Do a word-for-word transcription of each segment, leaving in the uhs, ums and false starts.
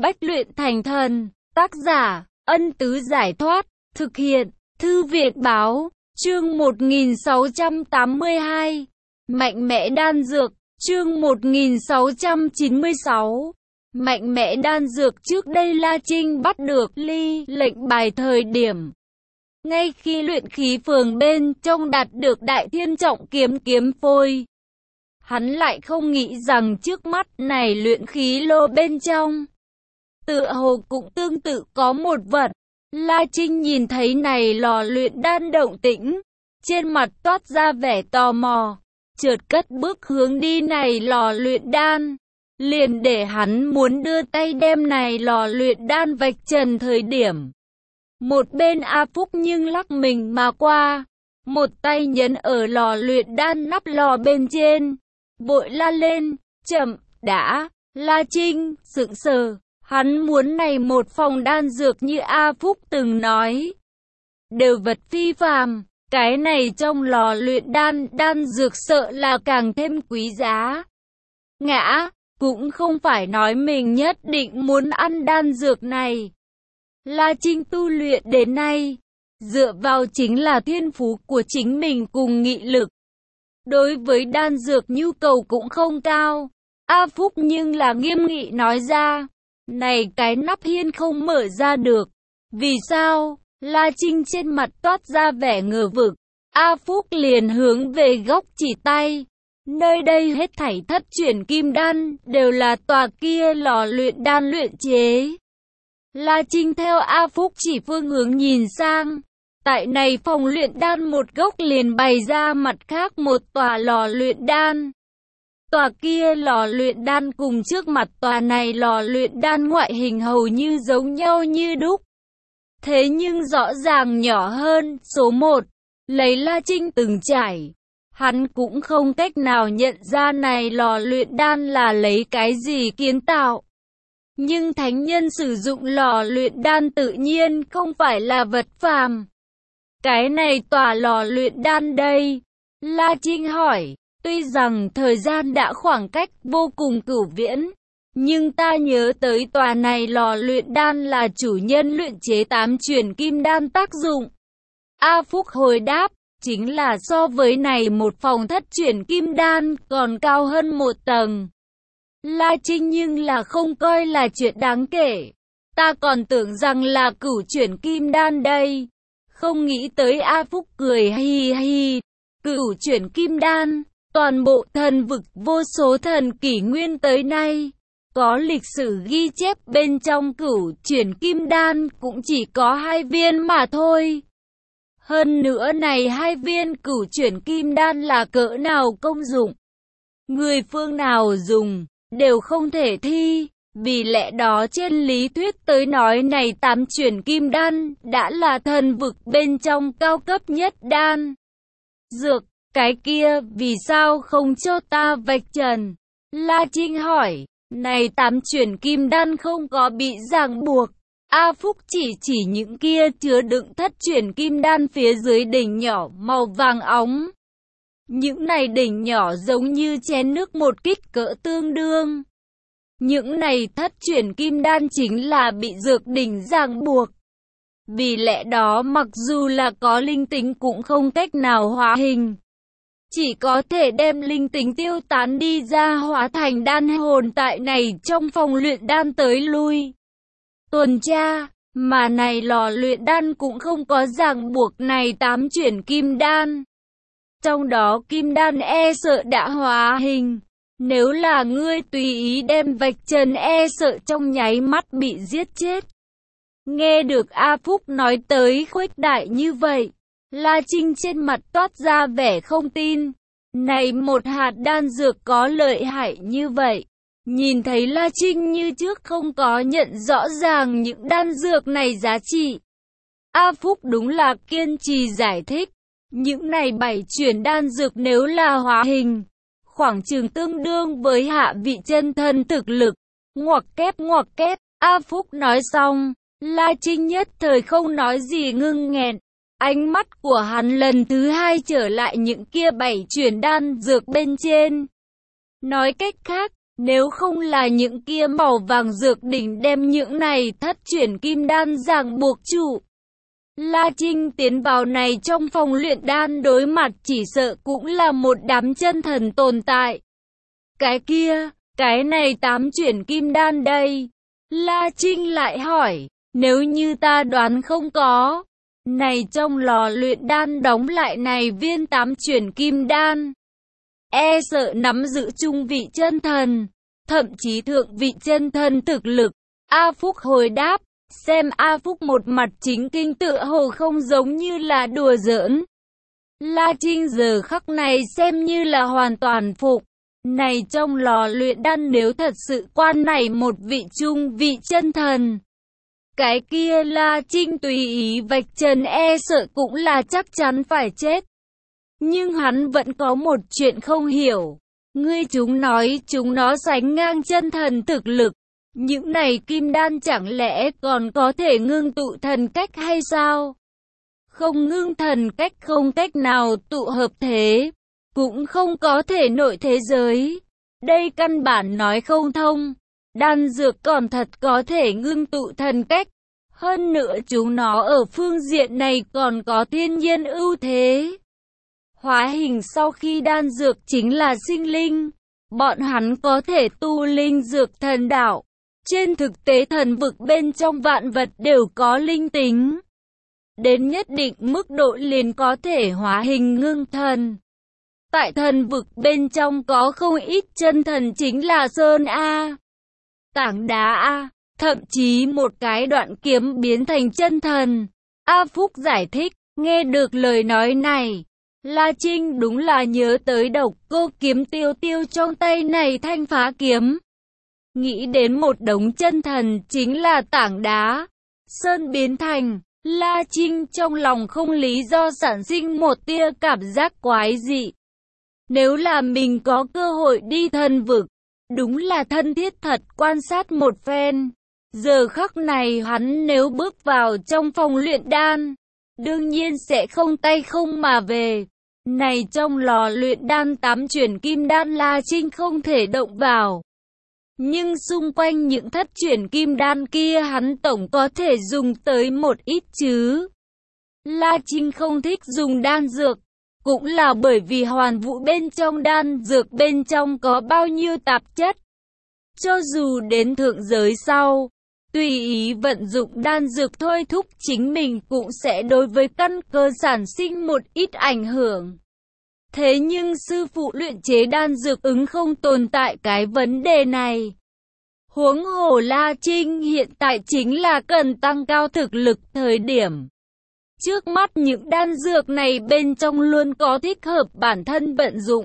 Bách luyện thành thần. Tác giả, Ân Tứ Giải Thoát. Thực hiện, Thư viện Báo. Chương một nghìn sáu trăm tám mươi hai. Mạnh mẽ đan dược. Chương một nghìn sáu trăm chín mươi sáu. Mạnh mẽ đan dược. Trước đây La Trinh bắt được ly lệnh bài thời điểm ngay khi luyện khí phường bên trong đạt được Đại Thiên Trọng Kiếm kiếm phôi. Hắn lại không nghĩ rằng trước mắt này luyện khí lô bên trong tựa hồ cũng tương tự có một vật. La Trinh nhìn thấy này lò luyện đan động tĩnh, trên mặt toát ra vẻ tò mò, chợt cất bước hướng đi này lò luyện đan. Liền để hắn muốn đưa tay đem này lò luyện đan vạch trần thời điểm, một bên A Phúc nhưng lắc mình mà qua, một tay nhấn ở lò luyện đan nắp lò bên trên, vội la lên, chậm, đã. La Trinh sững sờ, hắn muốn này một phòng đan dược như A Phúc từng nói, đều vật phi phàm, cái này trong lò luyện đan, đan dược sợ là càng thêm quý giá. Ngã, cũng không phải nói mình nhất định muốn ăn đan dược này. La Trinh tu luyện đến nay, dựa vào chính là thiên phú của chính mình cùng nghị lực. Đối với đan dược nhu cầu cũng không cao. A Phúc nhưng là nghiêm nghị nói ra, này cái nắp hiên không mở ra được. Vì sao? La Trinh trên mặt toát ra vẻ ngờ vực. A Phúc liền hướng về góc chỉ tay. Nơi đây hết thảy thất chuyển kim đan, đều là tòa kia lò luyện đan luyện chế. La Trinh theo A Phúc chỉ phương hướng nhìn sang. Tại này phòng luyện đan một góc liền bày ra mặt khác một tòa lò luyện đan. Tòa kia lò luyện đan cùng trước mặt tòa này lò luyện đan ngoại hình hầu như giống nhau như đúc. Thế nhưng rõ ràng nhỏ hơn. Số một, lấy La Trinh từng trải, hắn cũng không cách nào nhận ra này lò luyện đan là lấy cái gì kiến tạo. Nhưng thánh nhân sử dụng lò luyện đan tự nhiên không phải là vật phàm. Cái này tòa lò luyện đan đây? La Trinh hỏi. Tuy rằng thời gian đã khoảng cách vô cùng cửu viễn, nhưng ta nhớ tới tòa này lò luyện đan là chủ nhân luyện chế tám chuyển kim đan tác dụng. A Phúc hồi đáp, chính là so với này một phòng thất chuyển kim đan còn cao hơn một tầng. La Trinh nhưng là không coi là chuyện đáng kể. Ta còn tưởng rằng là cửu chuyển kim đan đây. Không nghĩ tới. A Phúc cười hi hi. Cửu chuyển kim đan, toàn bộ thần vực vô số thần kỷ nguyên tới nay, có lịch sử ghi chép bên trong cửu chuyển kim đan cũng chỉ có hai viên mà thôi. Hơn nữa này hai viên cửu chuyển kim đan là cỡ nào công dụng, người phương nào dùng, đều không thể thi. Vì lẽ đó trên lý thuyết tới nói này tám chuyển kim đan đã là thần vực bên trong cao cấp nhất đan dược. Cái kia, vì sao không cho ta vạch trần? La Trinh hỏi. Này tám chuyển kim đan không có bị ràng buộc. A Phúc chỉ chỉ những kia chứa đựng thất chuyển kim đan phía dưới đỉnh nhỏ màu vàng óng. Những này đỉnh nhỏ giống như chén nước một kích cỡ tương đương. Những này thất chuyển kim đan chính là bị dược đỉnh ràng buộc. Vì lẽ đó mặc dù là có linh tính cũng không cách nào hóa hình. Chỉ có thể đem linh tính tiêu tán đi ra hóa thành đan hồn tại này trong phòng luyện đan tới lui tuần tra, mà này lò luyện đan cũng không có ràng buộc này tám chuyển kim đan. Trong đó kim đan e sợ đã hóa hình, nếu là ngươi tùy ý đem vạch trần e sợ trong nháy mắt bị giết chết. Nghe được A Phúc nói tới khuếch đại như vậy, La Trinh trên mặt toát ra vẻ không tin. Này một hạt đan dược có lợi hại như vậy. Nhìn thấy La Trinh như trước không có nhận rõ ràng những đan dược này giá trị. A Phúc đúng là kiên trì giải thích. Những này bảy chuyển đan dược nếu là hóa hình, khoảng chừng tương đương với hạ vị chân thân thực lực. Ngoặc kép ngoặc kép, A Phúc nói xong, La Trinh nhất thời không nói gì ngưng nghẹn. Ánh mắt của hắn lần thứ hai trở lại những kia bảy chuyển đan dược bên trên. Nói cách khác, Nếu không là những kia màu vàng dược đỉnh đem những này thất chuyển kim đan ràng buộc trụ, La Trinh tiến vào này trong phòng luyện đan đối mặt chỉ sợ cũng là một đám chân thần tồn tại. Cái kia, cái này tám chuyển kim đan đây. La Trinh lại hỏi, nếu như ta đoán không có, này trong lò luyện đan đóng lại này viên tám chuyển kim đan, e sợ nắm giữ trung vị chân thần, thậm chí thượng vị chân thần thực lực. A Phúc hồi đáp, xem A Phúc một mặt chính kinh tựa hồ không giống như là đùa giỡn. La Trinh giờ khắc này xem như là hoàn toàn phục. Này trong lò luyện đan nếu thật sự quan này một vị trung vị chân thần, cái kia La Trinh tùy ý vạch trần e sợ cũng là chắc chắn phải chết. Nhưng hắn vẫn có một chuyện không hiểu. Ngươi chúng nói chúng nó sánh ngang chân thần thực lực. Những này kim đan chẳng lẽ còn có thể ngưng tụ thần cách hay sao? Không ngưng thần cách không cách nào tụ hợp thế, cũng không có thể nội thế giới. Đây căn bản nói không thông. Đan dược còn thật có thể ngưng tụ thần cách. Hơn nữa chúng nó ở phương diện này còn có thiên nhiên ưu thế. Hóa hình sau khi đan dược chính là sinh linh. Bọn hắn có thể tu linh dược thần đạo. Trên thực tế thần vực bên trong vạn vật đều có linh tính. Đến nhất định mức độ liền có thể hóa hình ngưng thần. Tại thần vực bên trong có không ít chân thần chính là Sơn A, Tảng Đá A, thậm chí một cái đoạn kiếm biến thành chân thần. A Phúc giải thích, nghe được lời nói này, La Trinh đúng là nhớ tới độc cô kiếm tiêu tiêu trong tay này thanh phá kiếm. Nghĩ đến một đống chân thần chính là Tảng Đá, Sơn biến thành, La Trinh trong lòng không lý do sản sinh một tia cảm giác quái dị. Nếu là mình có cơ hội đi thần vực, đúng là thân thiết thật quan sát một phen. Giờ khắc này hắn nếu bước vào trong phòng luyện đan, đương nhiên sẽ không tay không mà về. Này trong lò luyện đan tám chuyển kim đan La Trinh không thể động vào. Nhưng xung quanh những thất chuyển kim đan kia hắn tổng có thể dùng tới một ít chứ. La Trinh không thích dùng đan dược, cũng là bởi vì hoàn vũ bên trong đan dược bên trong có bao nhiêu tạp chất. Cho dù đến thượng giới sau, tùy ý vận dụng đan dược thôi thúc chính mình cũng sẽ đối với căn cơ sản sinh một ít ảnh hưởng. Thế nhưng sư phụ luyện chế đan dược ứng không tồn tại cái vấn đề này. Huống hồ La Trinh hiện tại chính là cần tăng cao thực lực thời điểm. Trước mắt những đan dược này bên trong luôn có thích hợp bản thân vận dụng.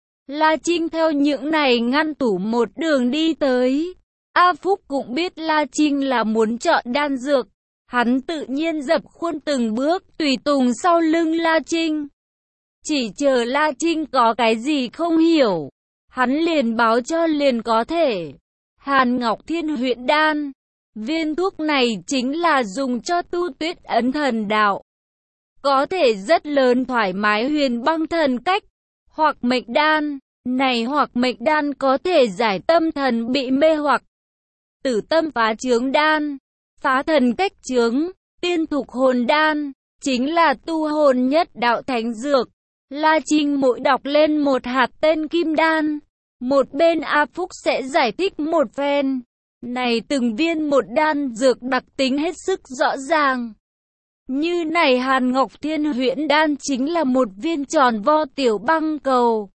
La Trinh theo những này ngăn tủ một đường đi tới. A Phúc cũng biết La Trinh là muốn chọn đan dược. Hắn tự nhiên dập khuôn từng bước tùy tùng sau lưng La Trinh. Chỉ chờ La Trinh có cái gì không hiểu, hắn liền báo cho liền có thể. Hàn Ngọc Thiên Huyễn Đan. Viên thuốc này chính là dùng cho tu Tuyết Ấn Thần Đạo. Có thể rất lớn thoải mái huyền băng thần cách. Hoặc mệnh đan. Này hoặc mệnh đan có thể giải tâm thần bị mê hoặc. Tử tâm phá chướng đan. Phá thần cách chướng. Tiên thục hồn đan. Chính là tu hồn nhất đạo thánh dược. La Trinh mỗi đọc lên một hạt tên kim đan, một bên A Phúc sẽ giải thích một phen. Này từng viên một đan dược đặc tính hết sức rõ ràng. Như này Hàn Ngọc Thiên Huyễn Đan chính là một viên tròn vo tiểu băng cầu.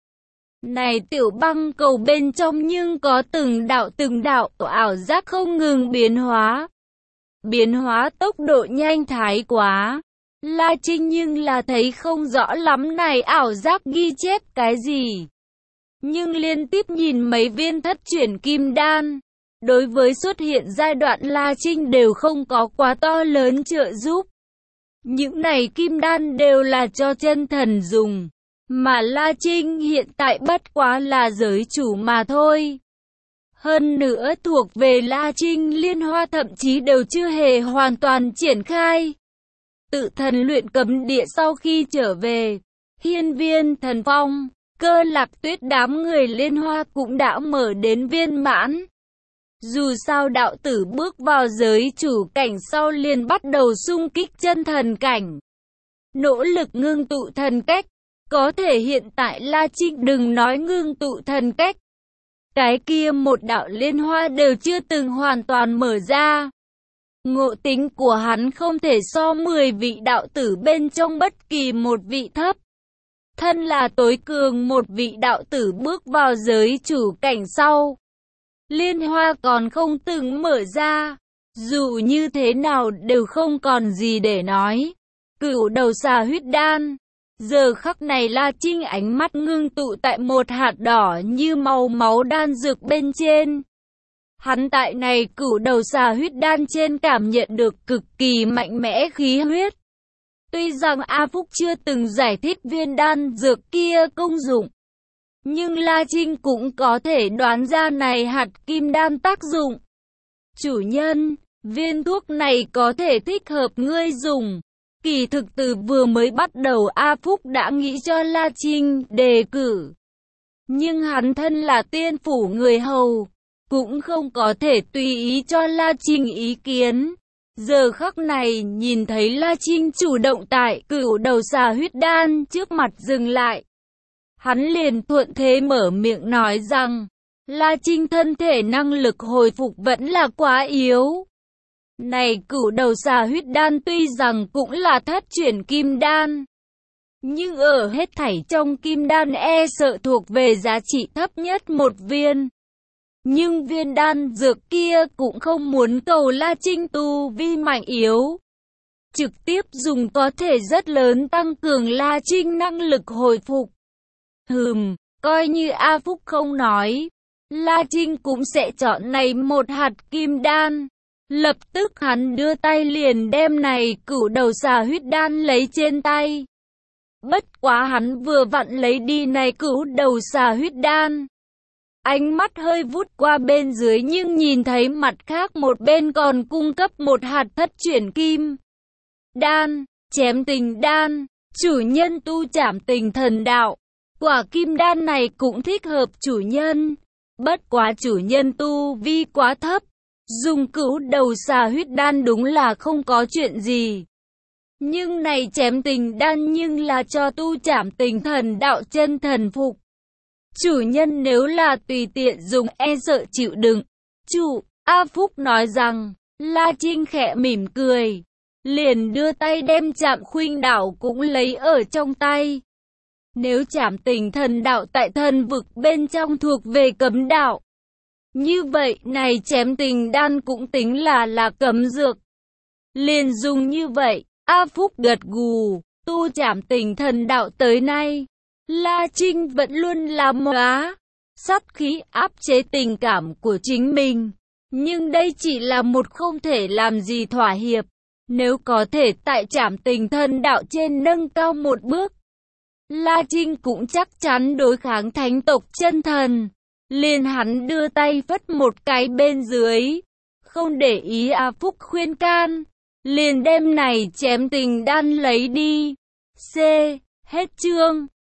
Này tiểu băng cầu bên trong nhưng có từng đạo từng đạo ảo giác không ngừng biến hóa. Biến hóa tốc độ nhanh thái quá. La Trinh nhưng là thấy không rõ lắm này ảo giác ghi chép cái gì. Nhưng liên tiếp nhìn mấy viên thất chuyển kim đan, đối với xuất hiện giai đoạn La Trinh đều không có quá to lớn trợ giúp. Những này kim đan đều là cho chân thần dùng, mà La Trinh hiện tại bất quá là giới chủ mà thôi. Hơn nữa thuộc về La Trinh liên hoa thậm chí đều chưa hề hoàn toàn triển khai. Tự thần luyện cấm địa sau khi trở về, hiên viên thần phong, Cơ Lạc Tuyết đám người Liên Hoa cũng đã mở đến viên mãn. Dù sao đạo tử bước vào giới chủ cảnh sau liền bắt đầu xung kích chân thần cảnh. Nỗ lực ngưng tụ thần cách. Có thể hiện tại La Trinh đừng nói ngưng tụ thần cách. Cái kia một đạo liên hoa đều chưa từng hoàn toàn mở ra. Ngộ tính của hắn không thể so mười vị đạo tử bên trong bất kỳ một vị thấp. Thân là tối cường một vị đạo tử bước vào giới chủ cảnh sau. Liên hoa còn không từng mở ra. Dù như thế nào đều không còn gì để nói. Cửu đầu xà huyết đan. Giờ khắc này La Trinh ánh mắt ngưng tụ tại một hạt đỏ như màu máu đan dược bên trên. Hắn tại này cửu đầu xà huyết đan trên cảm nhận được cực kỳ mạnh mẽ khí huyết. Tuy rằng A Phúc chưa từng giải thích viên đan dược kia công dụng, nhưng La Trinh cũng có thể đoán ra này hạt kim đan tác dụng. Chủ nhân, viên thuốc này có thể thích hợp ngươi dùng. Kỳ thực từ vừa mới bắt đầu A Phúc đã nghĩ cho La Trinh đề cử. Nhưng hắn thân là tiên phủ người hầu, cũng không có thể tùy ý cho La Trinh ý kiến. Giờ khắc này nhìn thấy La Trinh chủ động tại cửu đầu xà huyết đan trước mặt dừng lại. Hắn liền thuận thế mở miệng nói rằng, La Trinh thân thể năng lực hồi phục vẫn là quá yếu. Này cửu đầu xà huyết đan tuy rằng cũng là thất chuyển kim đan, nhưng ở hết thảy trong kim đan e sợ thuộc về giá trị thấp nhất một viên. Nhưng viên đan dược kia cũng không muốn cầu La Trinh tu vi mạnh yếu. Trực tiếp dùng có thể rất lớn tăng cường La Trinh năng lực hồi phục. Hừm, coi như A Phúc không nói, La Trinh cũng sẽ chọn này một hạt kim đan. Lập tức hắn đưa tay liền đem này cửu đầu xà huyết đan lấy trên tay. Bất quá hắn vừa vặn lấy đi này cửu đầu xà huyết đan. Ánh mắt hơi vút qua bên dưới nhưng nhìn thấy mặt khác một bên còn cung cấp một hạt thất chuyển kim đan, chém tình đan, chủ nhân tu trảm tình thần đạo. Quả kim đan này cũng thích hợp chủ nhân. Bất quá chủ nhân tu vi quá thấp. Dùng cửu đầu xà huyết đan đúng là không có chuyện gì. Nhưng này chém tình đan nhưng là cho tu trảm tình thần đạo chân thần phục. Chủ nhân nếu là tùy tiện dùng e sợ chịu đựng. Chủ, A Phúc nói rằng, La Trinh khẽ mỉm cười. Liền đưa tay đem trảm khuynh đảo cũng lấy ở trong tay. Nếu trảm tình thần đạo tại thần vực bên trong thuộc về cấm đạo. Như vậy này chém tình đan cũng tính là là cấm dược. Liền dùng như vậy, A Phúc gật gù, tu trảm tình thần đạo tới nay. La Trinh vẫn luôn là móa, sát khí áp chế tình cảm của chính mình. Nhưng đây chỉ là một không thể làm gì thỏa hiệp. Nếu có thể tại trảm tình thần đạo trên nâng cao một bước, La Trinh cũng chắc chắn đối kháng thánh tộc chân thần. Liền hắn đưa tay phất một cái bên dưới, không để ý A Phúc khuyên can, liền đem này chém tình đan lấy đi. C. Hết chương.